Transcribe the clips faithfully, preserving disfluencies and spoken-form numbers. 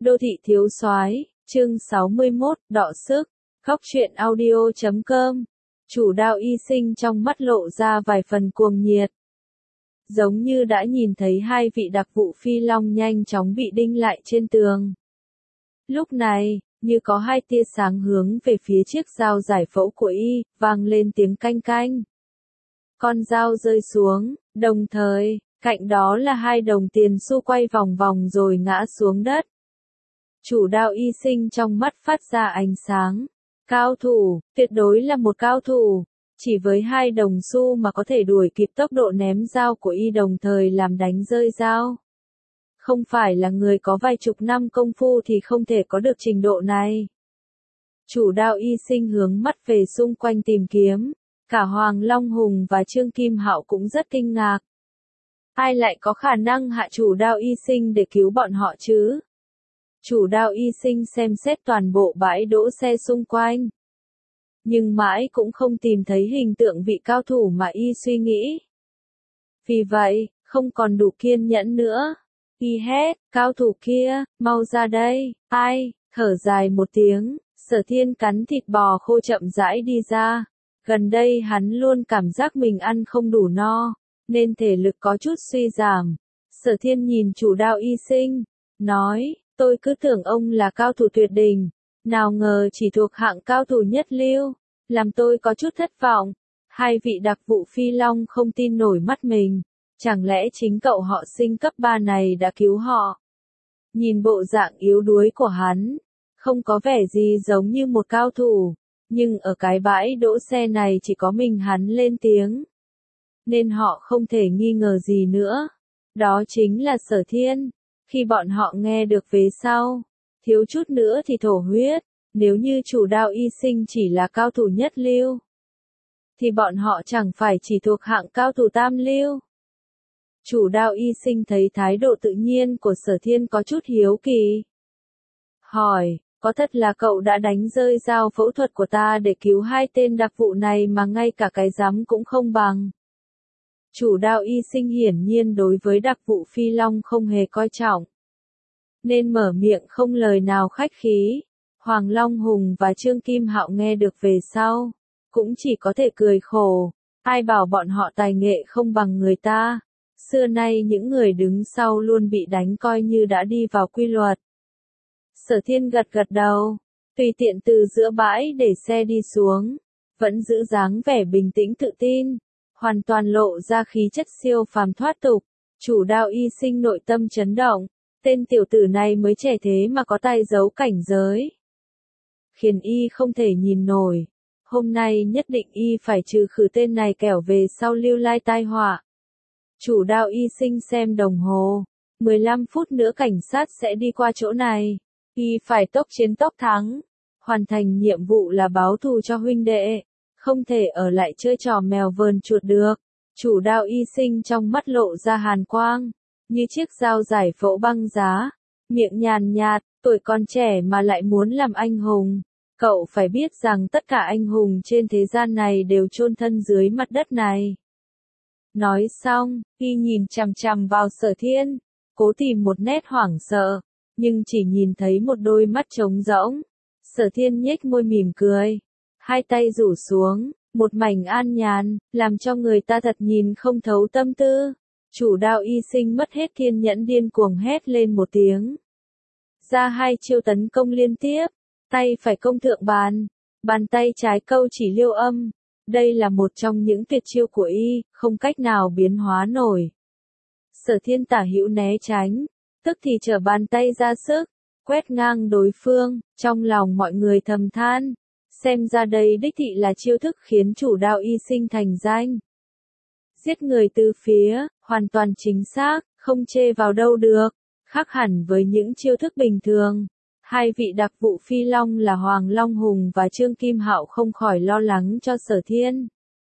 Đô thị thiếu soái, chương sáu mươi mốt, đọ sức. Góc truyện audio chấm com. Chủ Đao Y Sinh trong mắt lộ ra vài phần cuồng nhiệt. Giống như đã nhìn thấy hai vị đặc vụ phi long nhanh chóng bị đinh lại trên tường. Lúc này, như có hai tia sáng hướng về phía chiếc dao giải phẫu của y, vang lên tiếng canh canh. Con dao rơi xuống, đồng thời, cạnh đó là hai đồng tiền xu quay vòng vòng rồi ngã xuống đất. Chủ Đao Y Sinh trong mắt phát ra ánh sáng. Cao thủ, tuyệt đối là một cao thủ. Chỉ với hai đồng xu mà có thể đuổi kịp tốc độ ném dao của y đồng thời làm đánh rơi dao. Không phải là người có vài chục năm công phu thì không thể có được trình độ này. Chủ Đao Y Sinh hướng mắt về xung quanh tìm kiếm. Cả Hoàng Long Hùng và Trương Kim Hạo cũng rất kinh ngạc. Ai lại có khả năng hạ Chủ Đao Y Sinh để cứu bọn họ chứ? Chủ Đao Y Sinh xem xét toàn bộ bãi đỗ xe xung quanh. Nhưng mãi cũng không tìm thấy hình tượng vị cao thủ mà y suy nghĩ. Vì vậy, không còn đủ kiên nhẫn nữa. Y hét, cao thủ kia, mau ra đây, ai, thở dài một tiếng, Sở Thiên cắn thịt bò khô chậm rãi đi ra. Gần đây hắn luôn cảm giác mình ăn không đủ no, nên thể lực có chút suy giảm. Sở Thiên nhìn Chủ Đao Y Sinh, nói, tôi cứ tưởng ông là cao thủ tuyệt đỉnh, nào ngờ chỉ thuộc hạng cao thủ nhất lưu, làm tôi có chút thất vọng. Hai vị đặc vụ phi long không tin nổi mắt mình, chẳng lẽ chính cậu họ Sinh cấp ba này đã cứu họ? Nhìn bộ dạng yếu đuối của hắn, không có vẻ gì giống như một cao thủ, nhưng ở cái bãi đỗ xe này chỉ có mình hắn lên tiếng, nên họ không thể nghi ngờ gì nữa. Đó chính là Sở Thiên. Khi bọn họ nghe được về sau, thiếu chút nữa thì thổ huyết. Nếu như Chủ Đao Y Sinh chỉ là cao thủ nhất lưu, thì bọn họ chẳng phải chỉ thuộc hạng cao thủ tam lưu. Chủ Đao Y Sinh thấy thái độ tự nhiên của Sở Thiên có chút hiếu kỳ. Hỏi, có thật là cậu đã đánh rơi dao phẫu thuật của ta để cứu hai tên đặc vụ này mà ngay cả cái rắm cũng không bằng? Chủ Đao Y Sinh hiển nhiên đối với đặc vụ phi long không hề coi trọng, nên mở miệng không lời nào khách khí. Hoàng Long Hùng và Trương Kim Hạo nghe được về sau, cũng chỉ có thể cười khổ. Ai bảo bọn họ tài nghệ không bằng người ta. Xưa nay những người đứng sau luôn bị đánh coi như đã đi vào quy luật. Sở Thiên gật gật đầu, tùy tiện từ giữa bãi để xe đi xuống, vẫn giữ dáng vẻ bình tĩnh tự tin, hoàn toàn lộ ra khí chất siêu phàm thoát tục. Chủ Đao Y Sinh nội tâm chấn động, tên tiểu tử này mới trẻ thế mà có tài giấu cảnh giới, khiến y không thể nhìn nổi. Hôm nay nhất định y phải trừ khử tên này kẻo về sau lưu lai tai họa. Chủ Đao Y Sinh xem đồng hồ, mười lăm phút nữa cảnh sát sẽ đi qua chỗ này. Y phải tốc chiến tốc thắng, hoàn thành nhiệm vụ là báo thù cho huynh đệ, không thể ở lại chơi trò mèo vờn chuột được. Chủ Đao Y Sinh trong mắt lộ ra hàn quang, như chiếc dao giải phẫu băng giá, miệng nhàn nhạt, tuổi còn trẻ mà lại muốn làm anh hùng. Cậu phải biết rằng tất cả anh hùng trên thế gian này đều chôn thân dưới mặt đất này. Nói xong, y nhìn chằm chằm vào Sở Thiên, cố tìm một nét hoảng sợ, nhưng chỉ nhìn thấy một đôi mắt trống rỗng. Sở Thiên nhếch môi mỉm cười, hai tay rủ xuống, một mảnh an nhàn, làm cho người ta thật nhìn không thấu tâm tư. Chủ Đao Y Sinh mất hết kiên nhẫn điên cuồng hét lên một tiếng. Ra hai chiêu tấn công liên tiếp, tay phải công thượng bàn, bàn tay trái câu chỉ liêu âm. Đây là một trong những tuyệt chiêu của y, không cách nào biến hóa nổi. Sở Thiên tả hữu né tránh, tức thì trở bàn tay ra sức, quét ngang đối phương. Trong lòng mọi người thầm than, xem ra đây đích thị là chiêu thức khiến Chủ Đao Y Sinh thành danh. Giết người từ phía, hoàn toàn chính xác, không chê vào đâu được. Khác hẳn với những chiêu thức bình thường, hai vị đặc vụ phi long là Hoàng Long Hùng và Trương Kim Hạo không khỏi lo lắng cho Sở Thiên.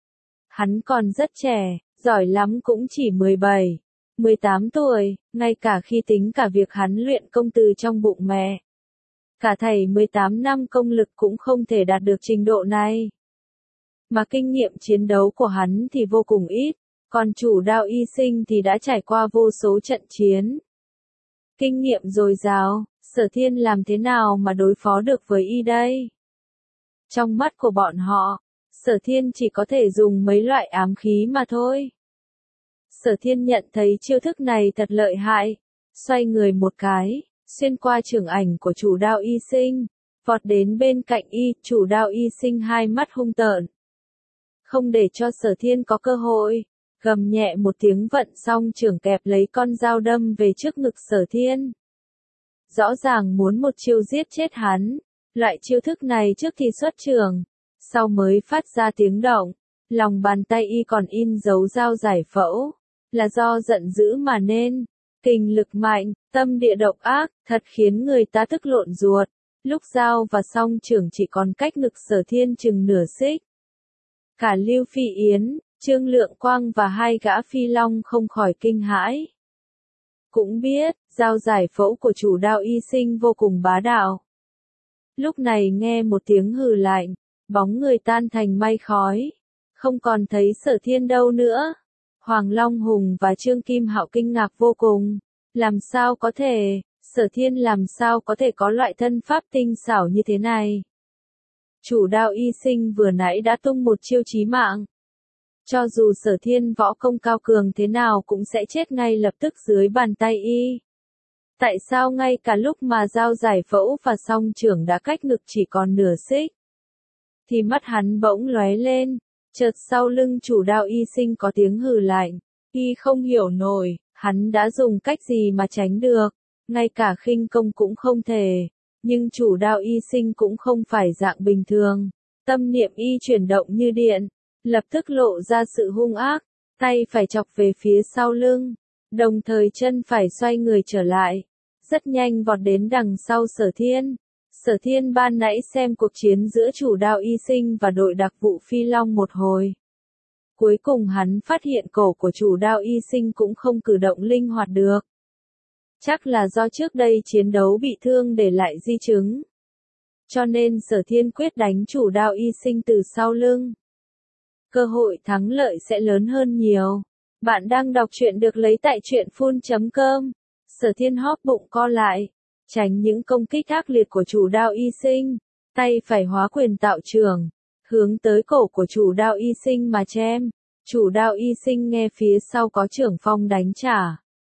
Hắn còn rất trẻ, giỏi lắm cũng chỉ mười bảy, mười tám tuổi, ngay cả khi tính cả việc hắn luyện công từ trong bụng mẹ. Cả thảy mười tám năm công lực cũng không thể đạt được trình độ này. Mà kinh nghiệm chiến đấu của hắn thì vô cùng ít, còn Chủ Đao Y Sinh thì đã trải qua vô số trận chiến. Kinh nghiệm dồi dào, Sở Thiên làm thế nào mà đối phó được với y đây? Trong mắt của bọn họ, Sở Thiên chỉ có thể dùng mấy loại ám khí mà thôi. Sở Thiên nhận thấy chiêu thức này thật lợi hại, xoay người một cái, xuyên qua trường ảnh của chủ Đao Y Sinh, vọt đến bên cạnh y, chủ Đao Y Sinh hai mắt hung tợn. Không để cho Sở Thiên có cơ hội, gầm nhẹ một tiếng vận xong trường kẹp lấy con dao đâm về trước ngực Sở Thiên. Rõ ràng muốn một chiêu giết chết hắn, loại chiêu thức này trước khi xuất trường, sau mới phát ra tiếng động, lòng bàn tay y còn in dấu dao giải phẫu, là do giận dữ mà nên, kình lực mạnh, tâm địa độc ác, thật khiến người ta tức lộn ruột, lúc dao và song trường chỉ còn cách ngực Sở Thiên chừng nửa xích. Cả Lưu Phi Yến, Trương Lượng Quang và hai gã phi long không khỏi kinh hãi. Cũng biết, dao giải phẫu của chủ Đao Y Sinh vô cùng bá đạo. Lúc này nghe một tiếng hừ lạnh, bóng người tan thành mây khói, không còn thấy Sở Thiên đâu nữa. Hoàng Long Hùng và Trương Kim Hạo kinh ngạc vô cùng, làm sao có thể, Sở Thiên làm sao có thể có loại thân pháp tinh xảo như thế này. Chủ Đao Y Sinh vừa nãy đã tung một chiêu chí mạng. Cho dù Sở Thiên võ công cao cường thế nào cũng sẽ chết ngay lập tức dưới bàn tay y. Tại sao ngay cả lúc mà dao giải phẫu và song chưởng đã cách ngực chỉ còn nửa xích, thì mắt hắn bỗng lóe lên, chợt sau lưng chủ Đao Y Sinh có tiếng hừ lạnh, y không hiểu nổi, hắn đã dùng cách gì mà tránh được, ngay cả khinh công cũng không thể, nhưng chủ Đao Y Sinh cũng không phải dạng bình thường, tâm niệm y chuyển động như điện, lập tức lộ ra sự hung ác, tay phải chọc về phía sau lưng, đồng thời chân phải xoay người trở lại, rất nhanh vọt đến đằng sau Sở Thiên. Sở Thiên ban nãy xem cuộc chiến giữa chủ Đao Y Sinh và đội đặc vụ Phi Long một hồi. Cuối cùng hắn phát hiện cổ của chủ Đao Y Sinh cũng không cử động linh hoạt được. Chắc là do trước đây chiến đấu bị thương để lại di chứng. Cho nên Sở Thiên quyết đánh chủ Đao Y Sinh từ sau lưng. Cơ hội thắng lợi sẽ lớn hơn nhiều. Bạn đang đọc truyện được lấy tại truyện phun chấm com. Sở Thiên hóp bụng co lại, tránh những công kích ác liệt của chủ Đao Y Sinh, tay phải hóa quyền tạo trường, hướng tới cổ của chủ Đao Y Sinh mà chém. Chủ Đao Y Sinh nghe phía sau có trưởng phong đánh trả,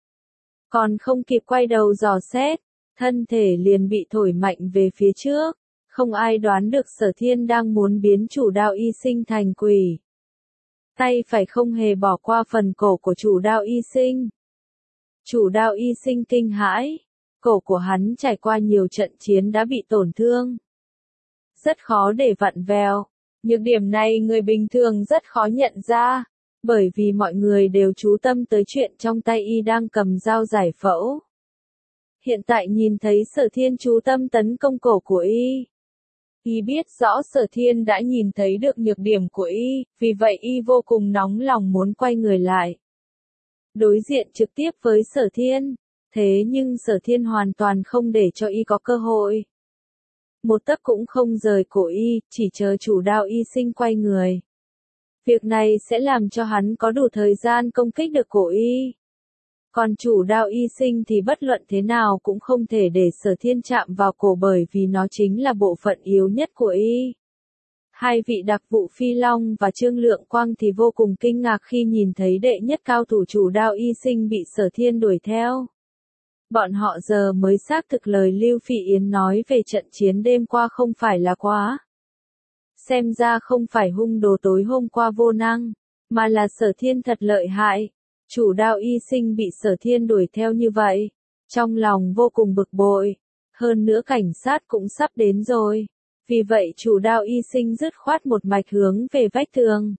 còn không kịp quay đầu dò xét, thân thể liền bị thổi mạnh về phía trước. Không ai đoán được Sở Thiên đang muốn biến chủ Đao Y Sinh thành quỷ. Tay phải không hề bỏ qua phần cổ của chủ Đao Y Sinh. Chủ Đao Y Sinh kinh hãi, cổ của hắn trải qua nhiều trận chiến đã bị tổn thương, rất khó để vặn vẹo. Nhược điểm này người bình thường rất khó nhận ra, bởi vì mọi người đều chú tâm tới chuyện trong tay y đang cầm dao giải phẫu. Hiện tại nhìn thấy Sở Thiên chú tâm tấn công cổ của y, y biết rõ Sở Thiên đã nhìn thấy được nhược điểm của y, vì vậy y vô cùng nóng lòng muốn quay người lại, đối diện trực tiếp với Sở Thiên. Thế nhưng Sở Thiên hoàn toàn không để cho y có cơ hội. Một tấc cũng không rời cổ y, chỉ chờ chủ Đao Y Sinh quay người. Việc này sẽ làm cho hắn có đủ thời gian công kích được cổ y. Còn chủ Đao Y Sinh thì bất luận thế nào cũng không thể để Sở Thiên chạm vào cổ bởi vì nó chính là bộ phận yếu nhất của y. Hai vị đặc vụ Phi Long và Trương Lượng Quang thì vô cùng kinh ngạc khi nhìn thấy đệ nhất cao thủ chủ Đao Y Sinh bị Sở Thiên đuổi theo. Bọn họ giờ mới xác thực lời Lưu Phi Yến nói về trận chiến đêm qua không phải là quá. Xem ra không phải hung đồ tối hôm qua vô năng, mà là Sở Thiên thật lợi hại. Chủ Đao Y Sinh bị Sở Thiên đuổi theo như vậy, trong lòng vô cùng bực bội. Hơn nữa cảnh sát cũng sắp đến rồi. Vì vậy chủ Đao Y Sinh dứt khoát một mạch hướng về vách tường.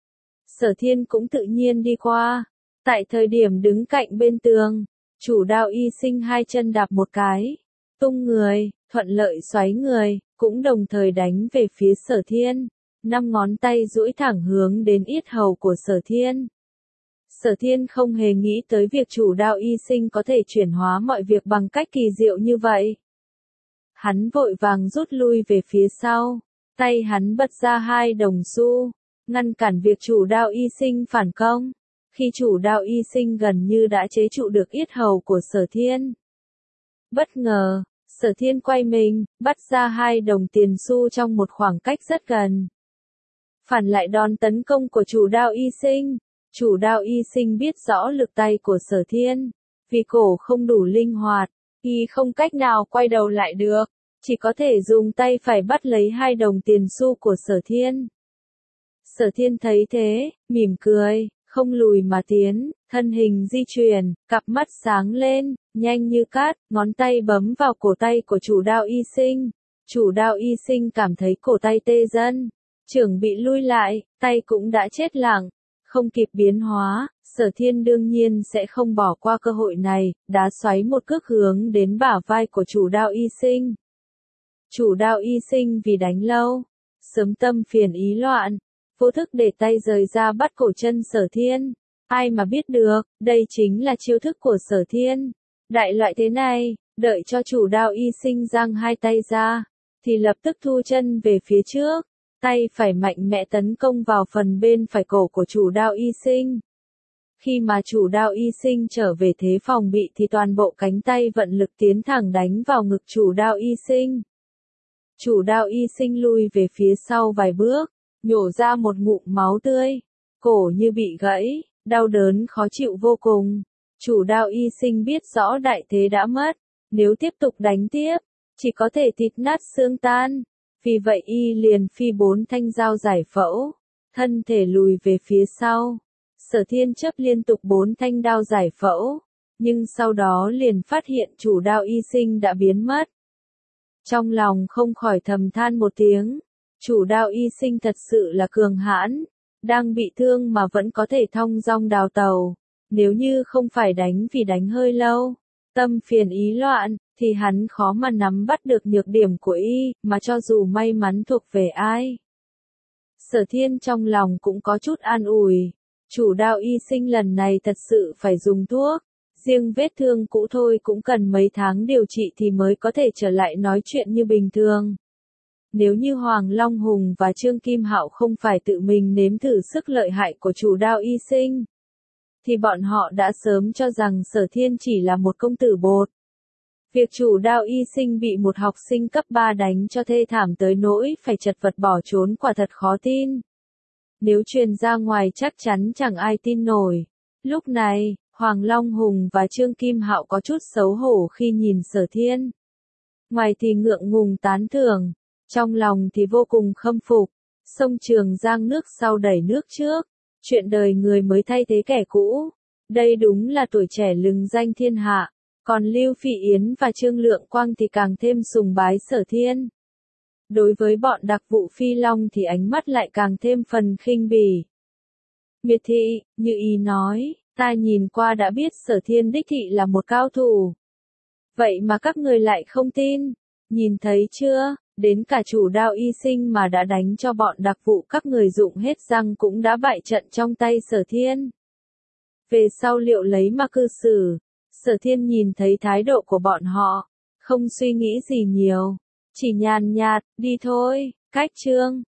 Sở Thiên cũng tự nhiên đi qua. Tại thời điểm đứng cạnh bên tường, chủ Đao Y Sinh hai chân đạp một cái, tung người, thuận lợi xoáy người, cũng đồng thời đánh về phía Sở Thiên. Năm ngón tay duỗi thẳng hướng đến yết hầu của Sở Thiên. Sở Thiên không hề nghĩ tới việc chủ Đao Y Sinh có thể chuyển hóa mọi việc bằng cách kỳ diệu như vậy. Hắn vội vàng rút lui về phía sau, tay hắn bật ra hai đồng xu, ngăn cản việc chủ Đao Y Sinh phản công. Khi chủ Đao Y Sinh gần như đã chế trụ được yết hầu của Sở Thiên. Bất ngờ, Sở Thiên quay mình, bắt ra hai đồng tiền xu trong một khoảng cách rất gần. Phản lại đòn tấn công của chủ Đao Y Sinh. Chủ Đao Y Sinh biết rõ lực tay của Sở Thiên. Vì cổ không đủ linh hoạt, y không cách nào quay đầu lại được. Chỉ có thể dùng tay phải bắt lấy hai đồng tiền xu của Sở Thiên. Sở Thiên thấy thế, mỉm cười, không lùi mà tiến, thân hình di chuyển, cặp mắt sáng lên, nhanh như cát, ngón tay bấm vào cổ tay của chủ Đao Y Sinh. Chủ Đao Y Sinh cảm thấy cổ tay tê dần, trưởng bị lui lại, tay cũng đã chết lặng, không kịp biến hóa. Sở Thiên đương nhiên sẽ không bỏ qua cơ hội này, đá xoáy một cước hướng đến bả vai của chủ Đao Y Sinh. Chủ Đao Y Sinh vì đánh lâu, sớm tâm phiền ý loạn, vô thức để tay rời ra bắt cổ chân Sở Thiên. Ai mà biết được, đây chính là chiêu thức của Sở Thiên. Đại loại thế này, đợi cho chủ Đao Y Sinh giang hai tay ra, thì lập tức thu chân về phía trước, tay phải mạnh mẽ tấn công vào phần bên phải cổ của chủ Đao Y Sinh. Khi mà chủ Đao Y Sinh trở về thế phòng bị thì toàn bộ cánh tay vận lực tiến thẳng đánh vào ngực chủ Đao Y Sinh. Chủ Đao Y Sinh lui về phía sau vài bước, nhổ ra một ngụm máu tươi, cổ như bị gãy, đau đớn khó chịu vô cùng. Chủ Đao Y Sinh biết rõ đại thế đã mất, nếu tiếp tục đánh tiếp, chỉ có thể thịt nát xương tan. Vì vậy y liền phi bốn thanh dao giải phẫu, thân thể lùi về phía sau. Sở Thiên chấp liên tục bốn thanh đao giải phẫu, nhưng sau đó liền phát hiện chủ Đao Y Sinh đã biến mất. Trong lòng không khỏi thầm than một tiếng, chủ Đao Y Sinh thật sự là cường hãn, đang bị thương mà vẫn có thể thong dong đào tàu. Nếu như không phải đánh vì đánh hơi lâu, tâm phiền ý loạn, thì hắn khó mà nắm bắt được nhược điểm của y, mà cho dù may mắn thuộc về ai. Sở Thiên trong lòng cũng có chút an ủi, chủ Đao Y Sinh lần này thật sự phải dùng thuốc, riêng vết thương cũ thôi cũng cần mấy tháng điều trị thì mới có thể trở lại nói chuyện như bình thường. Nếu như Hoàng Long Hùng và Trương Kim Hạo không phải tự mình nếm thử sức lợi hại của chủ Đao Y Sinh, thì bọn họ đã sớm cho rằng Sở Thiên chỉ là một công tử bột. Việc chủ Đao Y Sinh bị một học sinh cấp ba đánh cho thê thảm tới nỗi phải chật vật bỏ trốn quả thật khó tin. Nếu truyền ra ngoài chắc chắn chẳng ai tin nổi. Lúc này, Hoàng Long Hùng và Trương Kim Hạo có chút xấu hổ khi nhìn Sở Thiên. Ngoài thì ngượng ngùng tán thưởng, trong lòng thì vô cùng khâm phục. Sông Trường Giang nước sau đẩy nước trước, chuyện đời người mới thay thế kẻ cũ. Đây đúng là tuổi trẻ lừng danh thiên hạ. Còn Lưu Phỉ Yến và Trương Lượng Quang thì càng thêm sùng bái Sở Thiên. Đối với bọn đặc vụ Phi Long thì ánh mắt lại càng thêm phần khinh bỉ. Miệt thị, như ý nói, ta nhìn qua đã biết Sở Thiên đích thị là một cao thủ. Vậy mà các người lại không tin, nhìn thấy chưa, đến cả chủ Đao Y Sinh mà đã đánh cho bọn đặc vụ các người dụng hết răng cũng đã bại trận trong tay Sở Thiên. Về sau liệu lấy mà cư xử. Sở Thiên nhìn thấy thái độ của bọn họ, không suy nghĩ gì nhiều, chỉ nhàn nhạt, đi thôi, cách chương.